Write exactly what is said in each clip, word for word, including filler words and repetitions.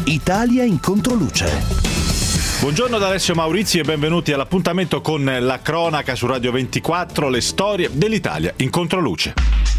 Italia in controluce. Buongiorno da Alessio Maurizi e benvenuti all'appuntamento con la cronaca su Radio ventiquattro, le storie dell'Italia in controluce.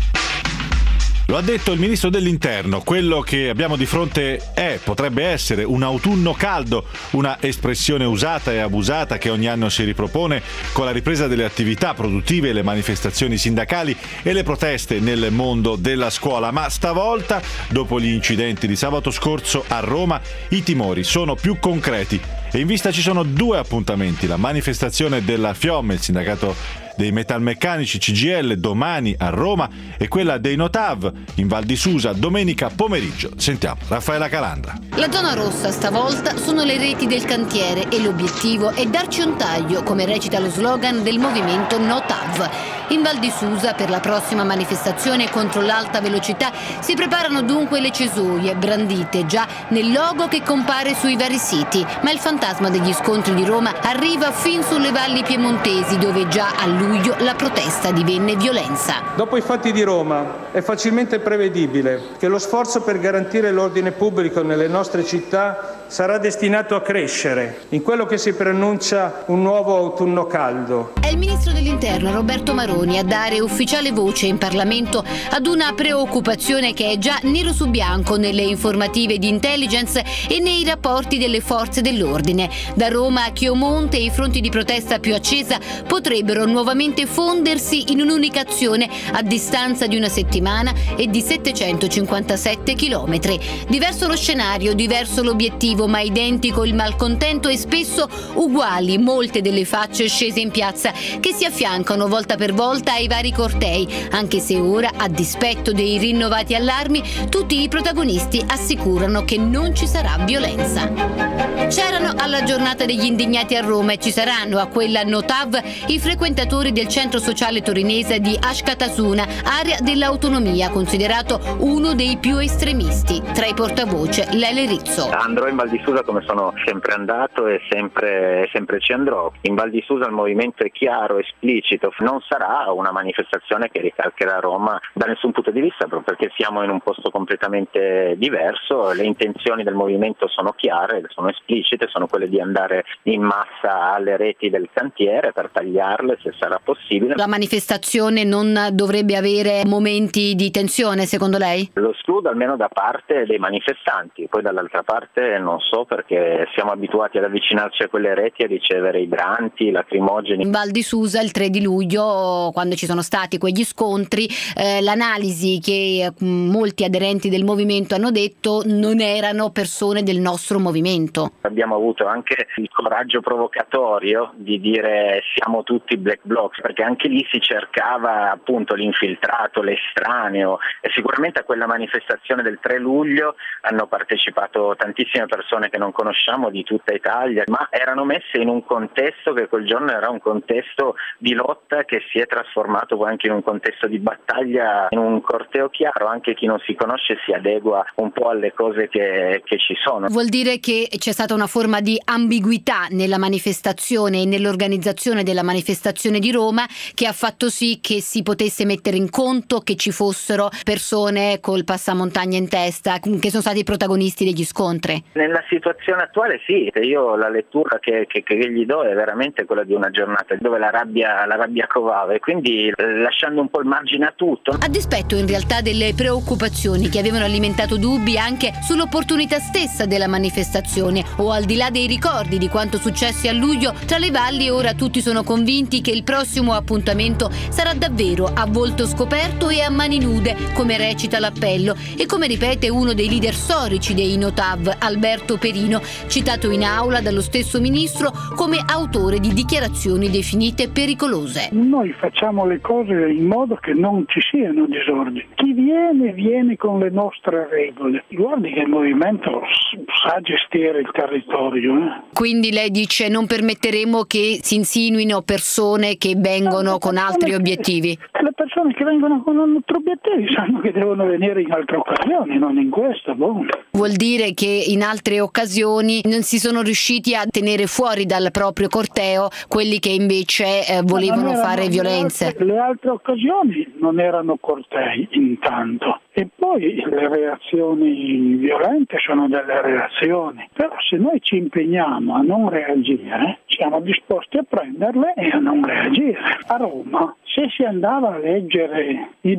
Lo ha detto il ministro dell'Interno, quello che abbiamo di fronte è, potrebbe essere, un autunno caldo, una espressione usata e abusata che ogni anno si ripropone con la ripresa delle attività produttive, le manifestazioni sindacali e le proteste nel mondo della scuola. Ma stavolta, dopo gli incidenti di sabato scorso a Roma, i timori sono più concreti e in vista ci sono due appuntamenti: la manifestazione della FIOM, il sindacato dei metalmeccanici C G I L, domani a Roma, e quella dei Notav in Val di Susa domenica pomeriggio. Sentiamo Raffaella Calandra. La zona rossa stavolta sono le reti del cantiere e l'obiettivo è darci un taglio, come recita lo slogan del movimento Notav. In Val di Susa, per la prossima manifestazione contro l'alta velocità, si preparano dunque le cesoie, brandite già nel logo che compare sui vari siti. Ma il fantasma degli scontri di Roma arriva fin sulle valli piemontesi, dove già a luglio la protesta divenne violenza. Dopo i fatti di Roma è facilmente prevedibile che lo sforzo per garantire l'ordine pubblico nelle nostre città sarà destinato a crescere in quello che si preannuncia un nuovo autunno caldo. È il ministro dell'Interno Roberto Maroni a dare ufficiale voce in Parlamento ad una preoccupazione che è già nero su bianco nelle informative di intelligence e nei rapporti delle forze dell'ordine. Da Roma a Chiomonte i fronti di protesta più accesa potrebbero nuovamente fondersi in un'unica azione a distanza di una settimana e di settecentocinquantasette chilometri. Diverso lo scenario, diverso l'obiettivo, ma identico il malcontento e spesso uguali molte delle facce scese in piazza che si affiancano volta per volta ai vari cortei, anche se ora, a dispetto dei rinnovati allarmi, tutti i protagonisti assicurano che non ci sarà violenza. C'erano alla giornata degli indignati a Roma e ci saranno a quella Notav i frequentatori del centro sociale torinese di Ashkatasuna, area dell'autonomia, considerato uno dei più estremisti. Tra i portavoce Lele Rizzo. Andrò in Val di Susa come sono sempre andato e sempre, sempre ci andrò. In Val di Susa il movimento è chiaro, esplicito, non sarà una manifestazione che ricalcherà Roma da nessun punto di vista, proprio perché siamo in un posto completamente diverso. Le intenzioni del movimento sono chiare, sono esplicite, sono quelle di andare in massa alle reti del cantiere per tagliarle se sarà possibile. La manifestazione non dovrebbe avere momenti di tensione, secondo lei? Lo escludo almeno da parte dei manifestanti, poi dall'altra parte non so, perché siamo abituati ad avvicinarci a quelle reti e a ricevere idranti, lacrimogeni. In Val di Susa il tre di luglio, quando ci sono stati quegli scontri, eh, l'analisi che mh, molti aderenti del movimento hanno detto non erano persone del nostro movimento. Abbiamo avuto anche il coraggio provocatorio di dire siamo tutti black bloc, perché anche lì si cercava appunto l'infiltrato, l'estraneo, e sicuramente a quella manifestazione del tre luglio hanno partecipato tantissime persone che non conosciamo di tutta Italia, ma erano messe in un contesto che quel giorno era un contesto di lotta che si è trasformato poi anche in un contesto di battaglia, in un corteo chiaro. Anche chi non si conosce si adegua un po' alle cose che, che ci sono. Vuol dire che c'è stata una forma di ambiguità nella manifestazione e nell'organizzazione della manifestazione di Roma che ha fatto sì che si potesse mettere in conto che ci fossero persone col passamontagna in testa che sono stati i protagonisti degli scontri. Nella situazione attuale sì, io la lettura che, che, che gli do è veramente quella di una giornata dove la rabbia, la rabbia covava, e quindi lasciando un po' il margine a tutto. A dispetto in realtà delle preoccupazioni che avevano alimentato dubbi anche sull'opportunità stessa della manifestazione, o al di là dei ricordi di quanto successe a luglio tra le valli, ora tutti sono convinti che il prossimo appuntamento sarà davvero a volto scoperto e a mani nude, come recita l'appello e come ripete uno dei leader storici dei Notav, Alberto Perino, citato in aula dallo stesso ministro come autore di dichiarazioni definite pericolose. Noi facciamo le cose in modo che non ci siano disordini. Chi viene, viene con le nostre regole. Guardi che il movimento sa gestire il territorio. Eh? Quindi lei dice non permetteremo che si insinuino persone che vengono no, con altri che, obiettivi? Le persone che vengono con altri obiettivi sanno che devono venire in altre occasioni, non in questa. Boh. Vuol dire che in altre occasioni non si sono riusciti a tenere fuori dal proprio corteo quelli che invece eh, volevano fare violenze. Le altre, le altre occasioni non erano cortei intanto, E poi le reazioni violente sono delle reazioni, però se noi ci impegniamo a non reagire, siamo disposti a prenderle e a non reagire. A Roma, se si andava a leggere i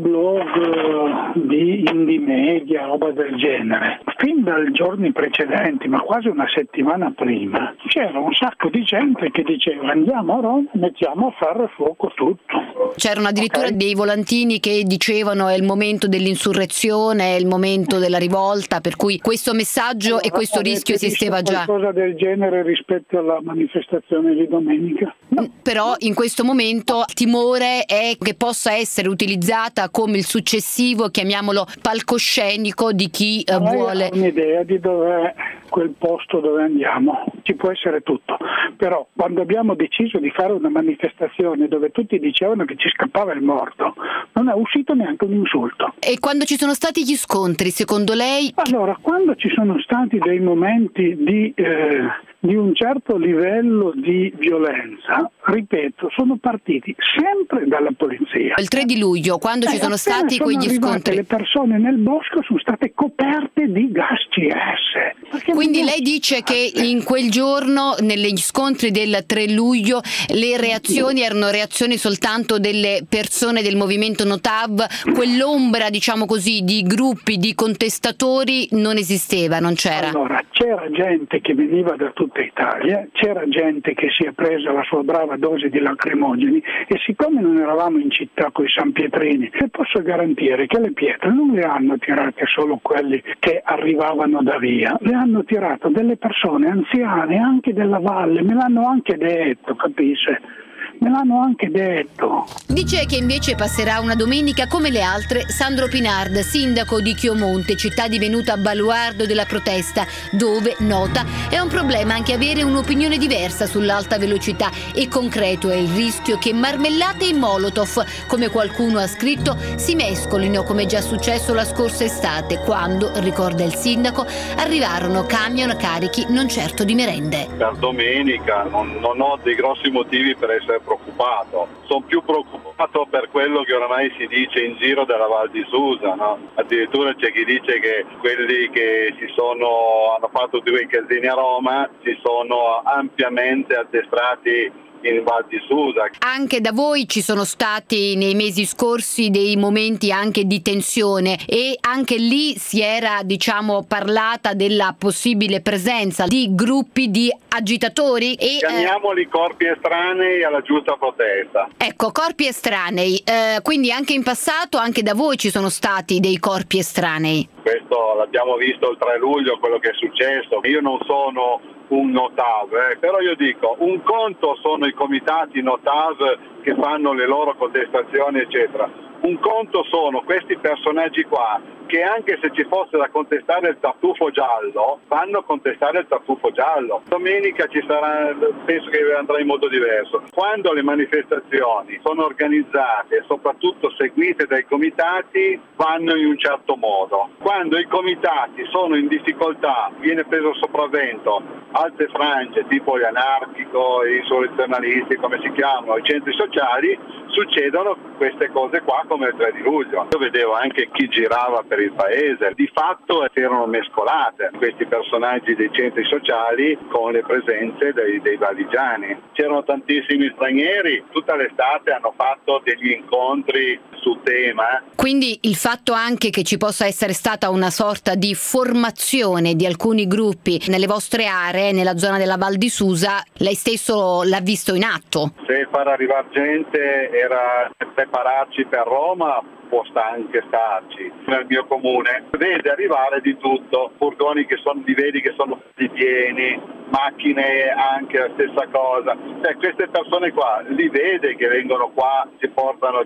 blog di Indymedia, roba del genere, fin dai giorni precedenti, ma quasi una settimana prima, c'era un sacco di gente che diceva andiamo a Roma, mettiamo a ferro e fuoco tutto. C'erano addirittura Okay. dei volantini che dicevano è il momento dell'insurrezione, è il momento della rivolta, per cui questo messaggio Allora, e questo avete rischio esisteva visto già. qualcosa del genere rispetto alla manifestazione di domenica? No. Però in questo momento il timore è che possa essere utilizzata come il successivo, chiamiamolo palcoscenico, di chi eh, Lei vuole. ha un'idea di dov'è quel posto dove andiamo? Ci può essere tutto, però quando abbiamo deciso di fare una manifestazione dove tutti dicevano che ci scappava il morto, non è uscito neanche un insulto. E quando ci sono stati gli scontri, secondo lei? Allora, quando ci sono stati dei momenti di, eh, di un certo livello di violenza, ripeto, sono partiti sempre dalla polizia. Il tre di luglio, quando ci Eh, sono appena stati sono quegli arrivate scontri. le persone nel bosco sono state coperte di gas C S. Perché Quindi non lei è- dice che in quel giorno, negli scontri del tre luglio, le reazioni erano reazioni soltanto delle persone del movimento Notav, quell'ombra, diciamo così, di gruppi, di contestatori non esisteva, non c'era. Allora, c'era gente che veniva da tutta Italia, c'era gente che si è presa la sua brava dose di lacrimogeni e siccome non eravamo in città coi Sanpietrini, le posso garantire che le pietre non le hanno tirate solo quelli che arrivavano da via, le hanno tirate delle persone anziane anche della valle, me l'hanno anche detto, capisce? Me l'hanno anche detto. Dice che invece passerà una domenica come le altre Sandro Pinard, sindaco di Chiomonte, città divenuta baluardo della protesta, dove, nota, è un problema anche avere un'opinione diversa sull'alta velocità e concreto è il rischio che marmellate e molotov, come qualcuno ha scritto, si mescolino come già successo la scorsa estate, quando, ricorda il sindaco, arrivarono camion carichi non certo di merende. Per domenica non, non ho dei grossi motivi per essere preoccupato, sono più preoccupato per quello che oramai si dice in giro della Val di Susa, no? Addirittura c'è chi dice che quelli che si sono hanno fatto due casini a Roma si sono ampiamente addestrati in Val di Susa. Anche da voi ci sono stati nei mesi scorsi dei momenti anche di tensione e anche lì si era, diciamo, parlata della possibile presenza di gruppi di agitatori e Chiamiamoli eh, corpi estranei alla giusta protesta. ecco, corpi estranei, eh, quindi anche in passato anche da voi ci sono stati dei corpi estranei. Questo l'abbiamo visto il tre luglio, quello che è successo. Io non sono un Notav, eh, però io dico, un conto sono i comitati Notav che fanno le loro contestazioni eccetera, un conto sono questi personaggi qua che anche se ci fosse da contestare il tartufo giallo vanno a contestare il tartufo giallo. Domenica ci sarà, penso che andrà in modo diverso. Quando le manifestazioni sono organizzate e soprattutto seguite dai comitati vanno in un certo modo. Quando i comitati sono in difficoltà, viene preso sopravvento altre frange tipo gli anarchico, i insurrezionalisti, come si chiamano, i centri sociali, succedono queste cose qua come il tre di luglio. Io vedevo anche chi girava per il paese, di fatto erano mescolate questi personaggi dei centri sociali con le presenze dei, dei valigiani. C'erano tantissimi stranieri, tutta l'estate hanno fatto degli incontri su tema. Quindi il fatto anche che ci possa essere stata una sorta di formazione di alcuni gruppi nelle vostre aree, nella zona della Val di Susa, lei stesso l'ha visto in atto? Se far arrivare gente era prepararci per Roma, può sta anche starci. Nel mio comune vede arrivare di tutto, furgoni che sono, li vedi che sono pieni, macchine anche la stessa cosa. Cioè, queste persone qua li vede che vengono qua, si portano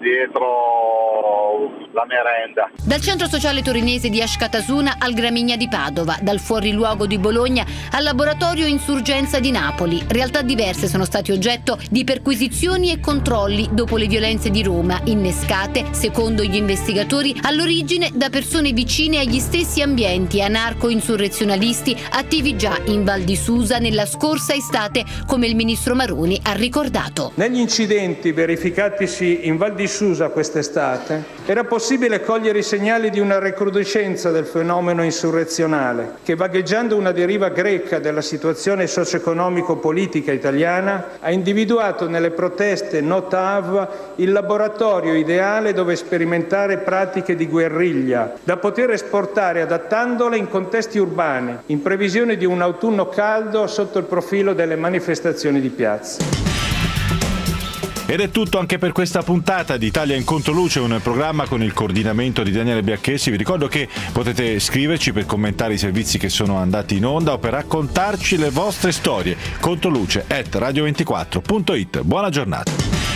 dietro la merenda. Dal centro sociale torinese di Ascatasuna al Gramigna di Padova, dal fuoriluogo di Bologna al laboratorio Insurgenza di Napoli, realtà diverse sono stati oggetto di perquisizioni e controlli dopo le violenze di Roma, innescate, secondo gli investigatori, all'origine da persone vicine agli stessi ambienti anarco-insurrezionalisti attivi già in Val di Susa diffusa nella scorsa estate, come il ministro Maroni ha ricordato. Negli incidenti verificatisi in Val di Susa quest'estate era possibile cogliere i segnali di una recrudescenza del fenomeno insurrezionale che, vagheggiando una deriva greca della situazione socio-economico-politica italiana, ha individuato nelle proteste no T A V il laboratorio ideale dove sperimentare pratiche di guerriglia da poter esportare adattandole in contesti urbani, in previsione di un autunno caldo sotto il profilo delle manifestazioni di piazza. Ed è tutto anche per questa puntata di Italia in Controluce, un programma con il coordinamento di Daniele Biacchessi. Vi ricordo che potete scriverci per commentare i servizi che sono andati in onda o per raccontarci le vostre storie. Controluce at radio ventiquattro punto it. Buona giornata.